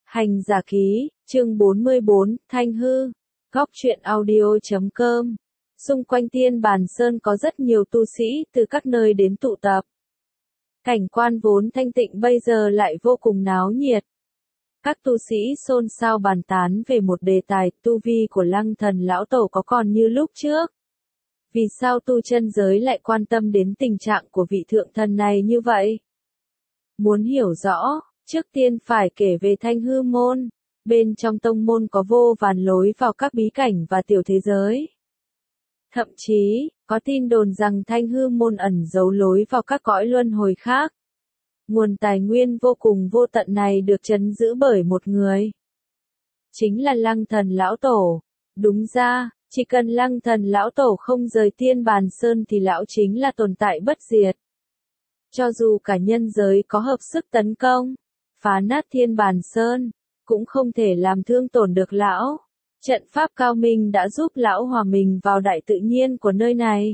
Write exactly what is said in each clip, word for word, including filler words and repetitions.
Hành giả ký, chương bốn mươi bốn, Thanh hư. Góc truyện audio chấm com. Xung quanh Tiên Bàn Sơn có rất nhiều tu sĩ từ các nơi đến tụ tập. Cảnh quan vốn thanh tịnh bây giờ lại vô cùng náo nhiệt. Các tu sĩ xôn xao bàn tán về một đề tài, tu vi của Lăng Thần lão tổ có còn như lúc trước. Vì sao tu chân giới lại quan tâm đến tình trạng của vị thượng thần này như vậy? Muốn hiểu rõ, trước tiên phải kể về Thanh hư môn. Bên trong tông môn có vô vàn lối vào các bí cảnh và tiểu thế giới. Thậm chí, có tin đồn rằng Thanh hư môn ẩn giấu lối vào các cõi luân hồi khác. Nguồn tài nguyên vô cùng vô tận này được trấn giữ bởi một người. Chính là Lăng Thần lão tổ. Đúng ra, chỉ cần Lăng Thần lão tổ không rời Tiên Bàn Sơn thì lão chính là tồn tại bất diệt. Cho dù cả nhân giới có hợp sức tấn công, phá nát Tiên Bàn Sơn, cũng không thể làm thương tổn được lão. Trận pháp cao minh đã giúp lão hòa mình vào đại tự nhiên của nơi này.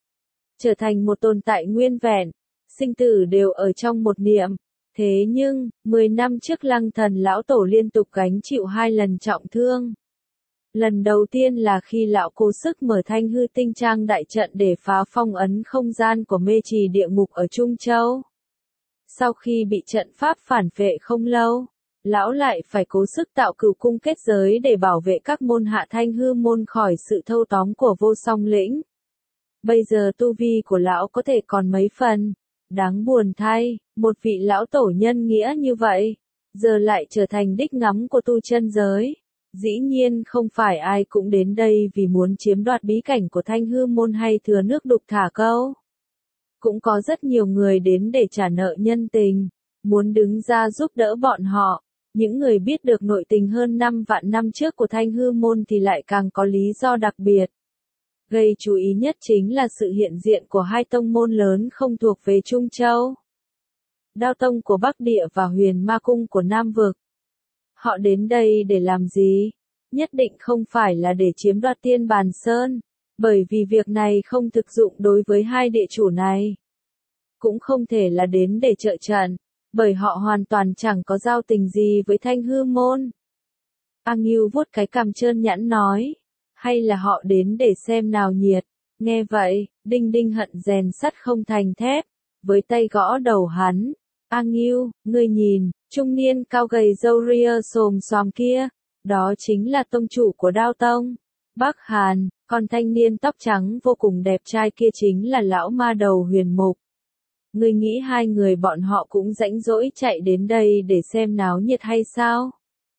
Trở thành một tồn tại nguyên vẹn, sinh tử đều ở trong một niệm. Thế nhưng, mười năm trước Lăng Thần lão tổ liên tục gánh chịu hai lần trọng thương. Lần đầu tiên là khi lão cố sức mở Thanh hư tinh trang đại trận để phá phong ấn không gian của mê trì địa ngục ở Trung Châu. Sau khi bị trận pháp phản vệ không lâu, lão lại phải cố sức tạo cửu cung kết giới để bảo vệ các môn hạ Thanh hư môn khỏi sự thâu tóm của Vô Song Lĩnh. Bây giờ tu vi của lão có thể còn mấy phần. Đáng buồn thay, một vị lão tổ nhân nghĩa như vậy, giờ lại trở thành đích ngắm của tu chân giới. Dĩ nhiên không phải ai cũng đến đây vì muốn chiếm đoạt bí cảnh của Thanh hư môn hay thừa nước đục thả câu. Cũng có rất nhiều người đến để trả nợ nhân tình, muốn đứng ra giúp đỡ bọn họ. Những người biết được nội tình hơn năm vạn năm trước của Thanh hư môn thì lại càng có lý do đặc biệt. Gây chú ý nhất chính là sự hiện diện của hai tông môn lớn không thuộc về Trung Châu. Đao Tông của Bắc Địa và Huyền Ma Cung của Nam Vực. Họ đến đây để làm gì? Nhất định không phải là để chiếm đoạt Tiên Bàn Sơn, bởi vì việc này không thực dụng đối với hai địa chủ này. Cũng không thể là đến để trợ trận, bởi họ hoàn toàn chẳng có giao tình gì với Thanh hư môn. A Ngưu vuốt cái cằm trơn nhẵn nói, hay là họ đến để xem nào nhiệt. Nghe vậy, Đinh Đinh hận rèn sắt không thành thép, với tay gõ đầu hắn. A Ngưu, ngươi nhìn, trung niên cao gầy râu ria xồm xoàm kia, đó chính là tông chủ của Đao Tông, Bắc Hàn, còn thanh niên tóc trắng vô cùng đẹp trai kia chính là lão ma đầu Huyền Mục. Ngươi nghĩ hai người bọn họ cũng rãnh rỗi chạy đến đây để xem náo nhiệt hay sao?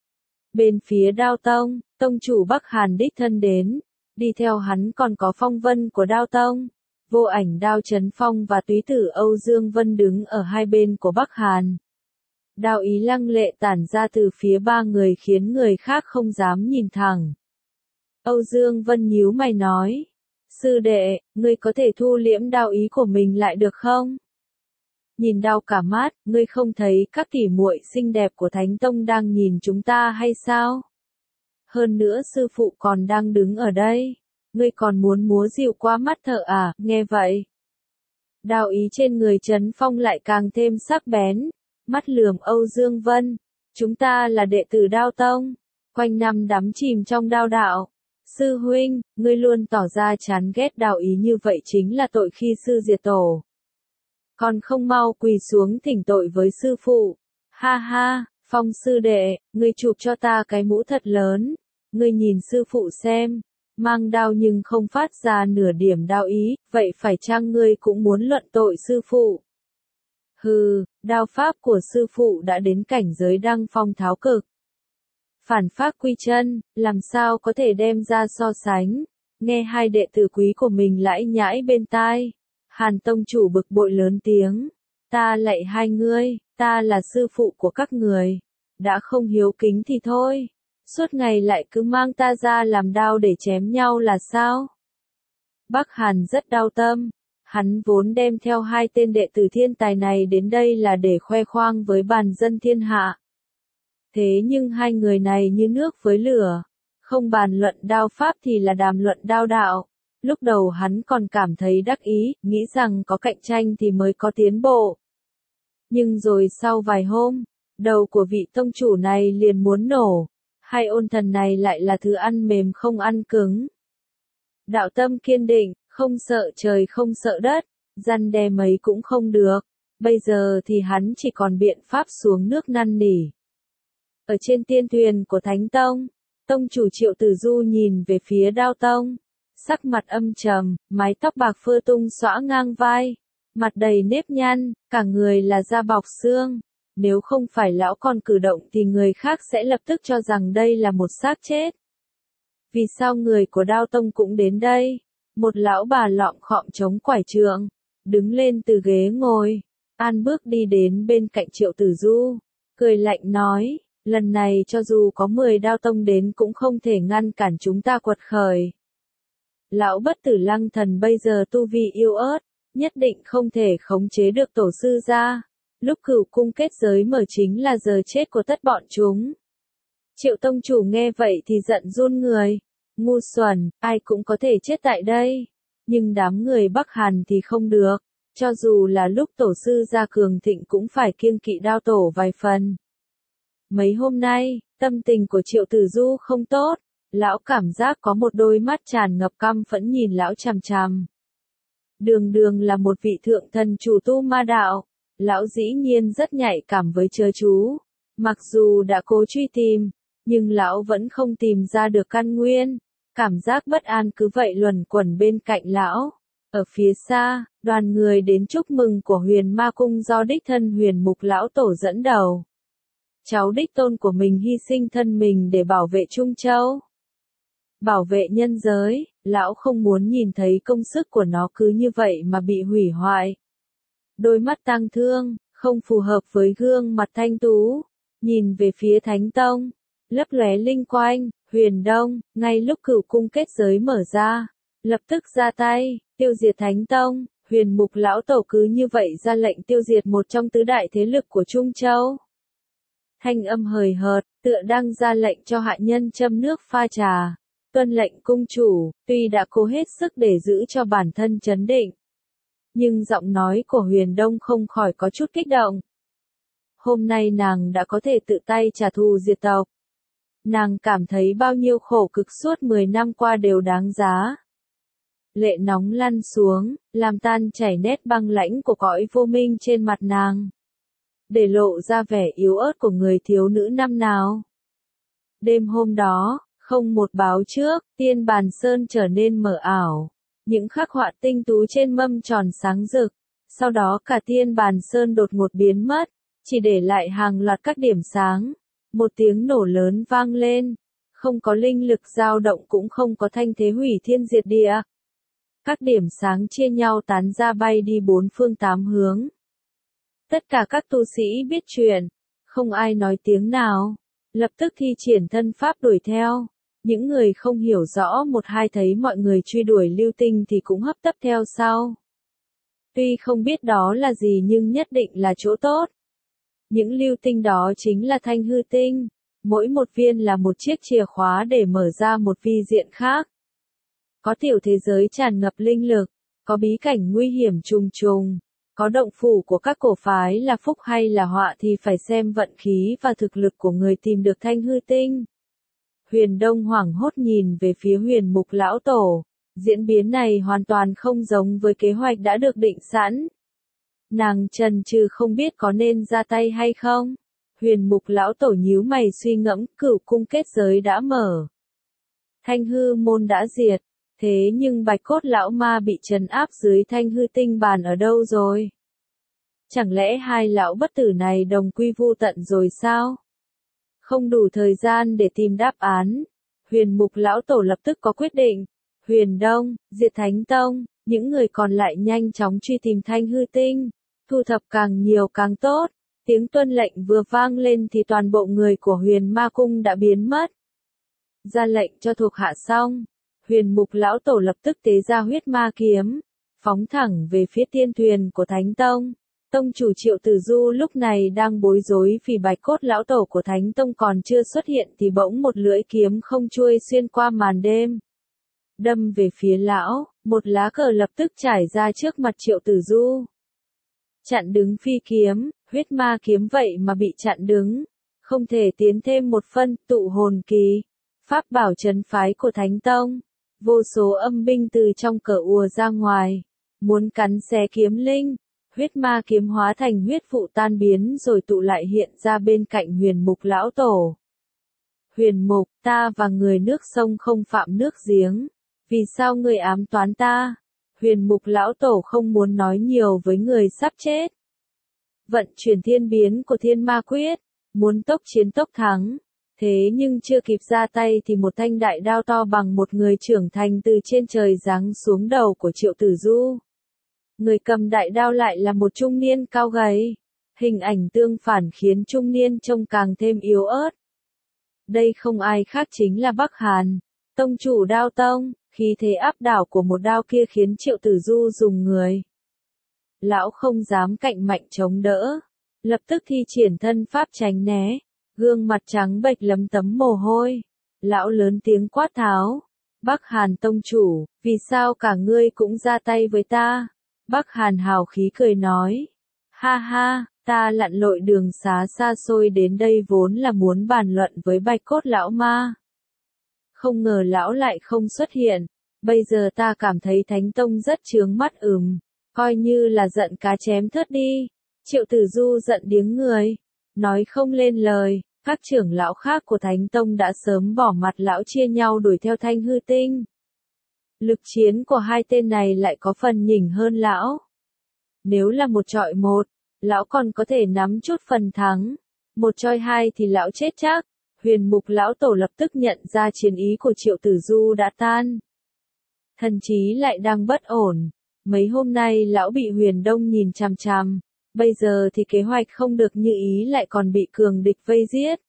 Bên phía Đao Tông, tông chủ Bắc Hàn đích thân đến, đi theo hắn còn có Phong Vân của Đao Tông, Vô Ảnh Đao Chấn Phong và túy tử Âu Dương Vân đứng ở hai bên của Bắc Hàn. Đao ý lăng lệ tản ra từ phía ba người khiến người khác không dám nhìn thẳng. Âu Dương Vân nhíu mày nói, sư đệ, ngươi có thể thu liễm đao ý của mình lại được không? Nhìn đau cả mắt, ngươi không thấy các tỉ muội xinh đẹp của Thánh Tông đang nhìn chúng ta hay sao? Hơn nữa sư phụ còn đang đứng ở đây, ngươi còn muốn múa dịu qua mắt thợ à? Nghe vậy, đao ý trên người Trấn Phong lại càng thêm sắc bén, mắt lườm Âu Dương Vân, chúng ta là đệ tử Đao Tông, quanh năm đắm chìm trong đao đạo. Sư huynh, ngươi luôn tỏ ra chán ghét đao ý như vậy chính là tội khi sư diệt tổ. Còn không mau quỳ xuống thỉnh tội với sư phụ. Ha ha, Phong sư đệ, ngươi chụp cho ta cái mũ thật lớn. Ngươi nhìn sư phụ xem, mang đao nhưng không phát ra nửa điểm đao ý, vậy phải chăng ngươi cũng muốn luận tội sư phụ? Hừ, đao pháp của sư phụ đã đến cảnh giới đăng phong tháo cực. Phản pháp quy chân, làm sao có thể đem ra so sánh? Nghe hai đệ tử quý của mình lãi nhãi bên tai. Hàn tông chủ bực bội lớn tiếng, ta lạy hai ngươi, ta là sư phụ của các người, đã không hiếu kính thì thôi, suốt ngày lại cứ mang ta ra làm đao để chém nhau là sao? Bắc Hàn rất đau tâm, hắn vốn đem theo hai tên đệ tử thiên tài này đến đây là để khoe khoang với bàn dân thiên hạ. Thế nhưng hai người này như nước với lửa, không bàn luận đao pháp thì là đàm luận đao đạo. Lúc đầu hắn còn cảm thấy đắc ý, nghĩ rằng có cạnh tranh thì mới có tiến bộ. Nhưng rồi sau vài hôm, Đầu của vị tông chủ này liền muốn nổ, hay ôn thần này lại là thứ ăn mềm không ăn cứng. Đạo tâm kiên định, không sợ trời không sợ đất, răn đe mấy cũng không được, bây giờ thì hắn chỉ còn biện pháp xuống nước năn nỉ. Ở trên tiên thuyền của Thánh Tông, tông chủ Triệu Tử Du nhìn về phía Đao Tông, sắc mặt âm trầm, mái tóc bạc phơ tung xõa ngang vai, mặt đầy nếp nhăn, cả người là da bọc xương. Nếu không phải lão còn cử động thì người khác sẽ lập tức cho rằng đây là một xác chết. Vì sao người của Đao Tông cũng đến đây? Một lão bà lọng khọm chống quải trượng, đứng lên từ ghế ngồi, an bước đi đến bên cạnh Triệu Tử Du, cười lạnh nói, lần này cho dù có mười Đao Tông đến cũng không thể ngăn cản chúng ta quật khởi. Lão bất tử Lăng Thần bây giờ tu vi yếu ớt, nhất định không thể khống chế được tổ sư gia. Lúc cửu cung kết giới mở chính là giờ chết của tất bọn chúng. Triệu tông chủ nghe vậy thì giận run người. Ngu xuẩn, ai cũng có thể chết tại đây. Nhưng đám người Bắc Hàn thì không được. Cho dù là lúc tổ sư gia cường thịnh cũng phải kiêng kỵ Đao tổ vài phần. Mấy hôm nay, tâm tình của Triệu Tử Du không tốt. Lão cảm giác có một đôi mắt tràn ngập căm phẫn nhìn lão chằm chằm. Đường đường là một vị thượng thần chủ tu ma đạo. Lão dĩ nhiên rất nhạy cảm với chớ chú. Mặc dù đã cố truy tìm, nhưng lão vẫn không tìm ra được căn nguyên. Cảm giác bất an cứ vậy luẩn quẩn bên cạnh lão. Ở phía xa, đoàn người đến chúc mừng của Huyền Ma Cung do đích thân Huyền Mục Lão Tổ dẫn đầu. Cháu đích tôn của mình hy sinh thân mình để bảo vệ Trung Châu. Bảo vệ nhân giới, lão không muốn nhìn thấy công sức của nó cứ như vậy mà bị hủy hoại. Đôi mắt tang thương, không phù hợp với gương mặt thanh tú, nhìn về phía Thánh Tông, lấp lóe linh quang, Huyền Đông, ngay lúc cửu cung kết giới mở ra, lập tức ra tay, tiêu diệt Thánh Tông, Huyền Mục Lão Tổ cứ như vậy ra lệnh tiêu diệt một trong tứ đại thế lực của Trung Châu. Thanh âm hời hợt, tựa đang ra lệnh cho hạ nhân châm nước pha trà, tuân lệnh cung chủ, tuy đã cố hết sức để giữ cho bản thân trấn định. Nhưng giọng nói của Huyền Đông không khỏi có chút kích động. Hôm nay nàng đã có thể tự tay trả thù diệt tộc. Nàng cảm thấy bao nhiêu khổ cực suốt mười năm qua đều đáng giá. Lệ nóng lăn xuống, làm tan chảy nét băng lãnh của cõi vô minh trên mặt nàng. Để lộ ra vẻ yếu ớt của người thiếu nữ năm nào. Đêm hôm đó, không một báo trước, Tiên Bàn Sơn trở nên mờ ảo. Những khắc họa tinh tú trên mâm tròn sáng rực, sau đó cả Tiên Bàn Sơn đột ngột biến mất, chỉ để lại hàng loạt các điểm sáng. Một tiếng nổ lớn vang lên, không có linh lực dao động cũng không có thanh thế hủy thiên diệt địa. Các điểm sáng chia nhau tán ra bay đi bốn phương tám hướng. Tất cả các tu sĩ biết chuyện, không ai nói tiếng nào, lập tức thi triển thân pháp đuổi theo. Những người không hiểu rõ một hai thấy mọi người truy đuổi lưu tinh thì cũng hấp tấp theo sau. Tuy không biết đó là gì nhưng nhất định là chỗ tốt. Những lưu tinh đó chính là thanh hư tinh, mỗi một viên là một chiếc chìa khóa để mở ra một vi diện khác. Có tiểu thế giới tràn ngập linh lực, có bí cảnh nguy hiểm trùng trùng, có động phủ của các cổ phái là phúc hay là họa thì phải xem vận khí và thực lực của người tìm được thanh hư tinh. Huyền Đông hoảng hốt nhìn về phía Huyền Mục Lão Tổ, diễn biến này hoàn toàn không giống với kế hoạch đã được định sẵn. Nàng chần chừ không biết có nên ra tay hay không. Huyền Mục Lão Tổ nhíu mày suy ngẫm, cửu cung kết giới đã mở. Thanh hư môn đã diệt, thế nhưng Bạch Cốt Lão Ma bị trấn áp dưới thanh hư tinh bàn ở đâu rồi? Chẳng lẽ hai lão bất tử này đồng quy vu tận rồi sao? Không đủ thời gian để tìm đáp án. Huyền Mục Lão Tổ lập tức có quyết định. Huyền Đông, diệt Thánh Tông, những người còn lại nhanh chóng truy tìm thanh hư tinh. Thu thập càng nhiều càng tốt. Tiếng tuân lệnh vừa vang lên thì toàn bộ người của Huyền Ma Cung đã biến mất. Ra lệnh cho thuộc hạ xong. Huyền Mục Lão Tổ lập tức tế ra huyết ma kiếm, phóng thẳng về phía tiên thuyền của Thánh Tông. Tông chủ Triệu Tử Du lúc này đang bối rối vì Bạch Cốt Lão Tổ của Thánh Tông còn chưa xuất hiện thì bỗng một lưỡi kiếm không chuôi xuyên qua màn đêm. Đâm về phía lão, một lá cờ lập tức trải ra trước mặt Triệu Tử Du. Chặn đứng phi kiếm, huyết ma kiếm vậy mà bị chặn đứng. Không thể tiến thêm một phân, tụ hồn kỳ. Pháp bảo trấn phái của Thánh Tông. Vô số âm binh từ trong cờ ùa ra ngoài. Muốn cắn xé kiếm linh. Huyết ma kiếm hóa thành huyết vụ tan biến rồi tụ lại hiện ra bên cạnh huyền mục lão tổ. Huyền mục, ta và người nước sông không phạm nước giếng. Vì sao người ám toán ta? Huyền mục lão tổ không muốn nói nhiều với người sắp chết. Vận chuyển thiên biến của thiên ma quyết. Muốn tốc chiến tốc thắng. Thế nhưng chưa kịp ra tay thì một thanh đại đao to bằng một người trưởng thành từ trên trời giáng xuống đầu của Triệu Tử Du. Người cầm đại đao lại là một trung niên cao gầy. Hình ảnh tương phản khiến trung niên trông càng thêm yếu ớt. Đây không ai khác chính là Bắc Hàn, tông chủ Đao Tông. Khí thế áp đảo của một đao kia khiến Triệu Tử Du dùng người. Lão không dám cạnh mạnh chống đỡ. Lập tức thi triển thân pháp tránh né. Gương mặt trắng bệch lấm tấm mồ hôi. Lão lớn tiếng quát tháo. Bắc Hàn tông chủ, vì sao cả ngươi cũng ra tay với ta? Bắc Hàn hào khí cười nói. Ha ha, ta lặn lội đường xá xa xôi đến đây vốn là muốn bàn luận với Bạch Cốt lão ma. Không ngờ lão lại không xuất hiện. Bây giờ ta cảm thấy Thánh Tông rất chướng mắt ừm. Coi như là giận cá chém thớt đi. Triệu Tử Du giận điếng người. Nói không lên lời. Các trưởng lão khác của Thánh Tông đã sớm bỏ mặt lão chia nhau đuổi theo Thanh Hư Tinh. Lực chiến của hai tên này lại có phần nhỉnh hơn lão. Nếu là một chọi một, lão còn có thể nắm chút phần thắng. Một chọi hai thì lão chết chắc. Huyền mục lão tổ lập tức nhận ra chiến ý của Triệu Tử Du đã tan. Thần trí lại đang bất ổn. Mấy hôm nay lão bị Huyền Đông nhìn chằm chằm. Bây giờ thì kế hoạch không được như ý lại còn bị cường địch vây giết.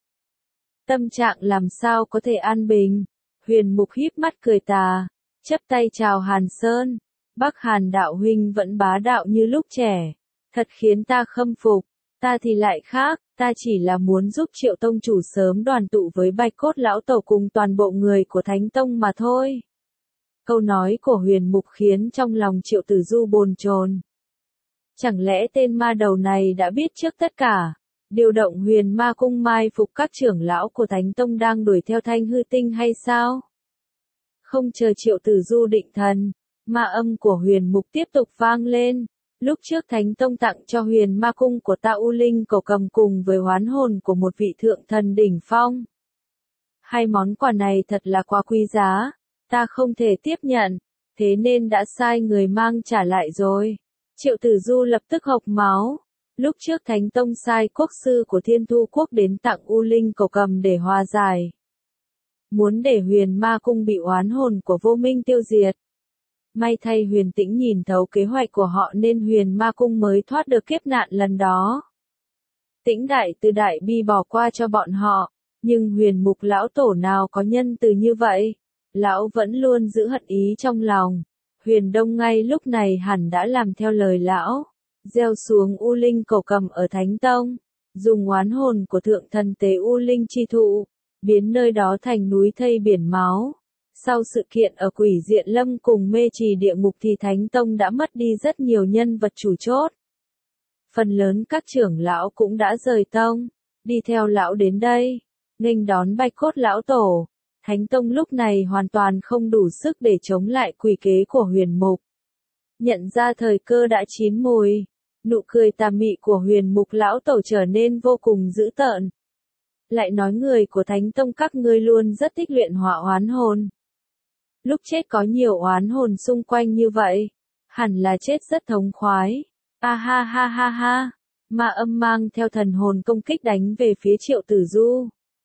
Tâm trạng làm sao có thể an bình. Huyền mục híp mắt cười tà. Chắp tay chào Hàn Sơn. Bắc Hàn đạo huynh vẫn bá đạo như lúc trẻ. Thật khiến ta khâm phục. Ta thì lại khác. Ta chỉ là muốn giúp Triệu tông chủ sớm đoàn tụ với Bạch Cốt lão tổ cùng toàn bộ người của Thánh Tông mà thôi. Câu nói của Huyền mục khiến trong lòng Triệu Tử Du bồn chồn. Chẳng lẽ tên ma đầu này đã biết trước tất cả? Điều động Huyền Ma cung mai phục các trưởng lão của Thánh Tông đang đuổi theo Thanh Hư Tinh hay sao? Không chờ Triệu Tử Du định thần, ma âm của Huyền mục tiếp tục vang lên. Lúc trước Thánh Tông tặng cho Huyền Ma cung của ta U Linh Cổ Cầm cùng với hoán hồn của một vị thượng thần đỉnh phong. Hai món quà này thật là quá quý giá, ta không thể tiếp nhận, thế nên đã sai người mang trả lại rồi. Triệu Tử Du lập tức hộc máu. Lúc trước Thánh Tông sai quốc sư của Thiên Thu Quốc đến tặng U Linh Cổ Cầm để hòa giải. Muốn để Huyền Ma cung bị oán hồn của Vô Minh tiêu diệt. May thay Huyền Tĩnh nhìn thấu kế hoạch của họ nên Huyền Ma cung mới thoát được kiếp nạn lần đó. Tĩnh đại từ đại bi bỏ qua cho bọn họ, nhưng Huyền mục lão tổ nào có nhân từ như vậy. Lão vẫn luôn giữ hận ý trong lòng. Huyền Đông ngay lúc này hẳn đã làm theo lời lão, gieo xuống U Linh Cổ Cầm ở Thánh Tông, dùng oán hồn của thượng thần tế U Linh chi thụ, biến nơi đó thành núi thây biển máu. Sau sự kiện ở Quỷ Diện Lâm cùng Mê Trì Địa Ngục thì Thánh Tông đã mất đi rất nhiều nhân vật chủ chốt. Phần lớn các trưởng lão cũng đã rời tông, đi theo lão đến đây, nghênh đón Bạch Cốt lão tổ. Thánh Tông lúc này hoàn toàn không đủ sức để chống lại quỷ kế của Huyền mục. Nhận ra thời cơ đã chín mùi, nụ cười tà mị của Huyền mục lão tổ trở nên vô cùng dữ tợn. Lại nói người của Thánh Tông các ngươi luôn rất thích luyện hỏa oán hồn. Lúc chết có nhiều oán hồn xung quanh như vậy, hẳn là chết rất thống khoái. A ha ha ha ha, ma âm mang theo thần hồn công kích đánh về phía Triệu Tử Du.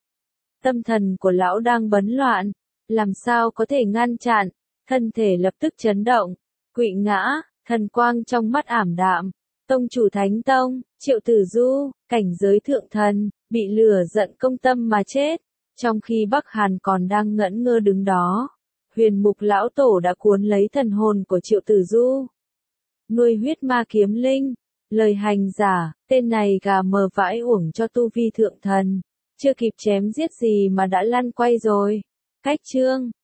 Tâm thần của lão đang bấn loạn, làm sao có thể ngăn chặn, thân thể lập tức chấn động, quỵ ngã, thần quang trong mắt ảm đạm. Tông chủ Thánh Tông, Triệu Tử Du, cảnh giới thượng thần, bị lửa giận công tâm mà chết. Trong khi Bắc Hàn còn đang ngẩn ngơ đứng đó, Huyền mục lão tổ đã cuốn lấy thần hồn của Triệu Tử Du. Nuôi huyết ma kiếm linh, lời hành giả, tên này gà mờ vãi uổng cho tu vi thượng thần. Chưa kịp chém giết gì mà đã lăn quay rồi. Cách chương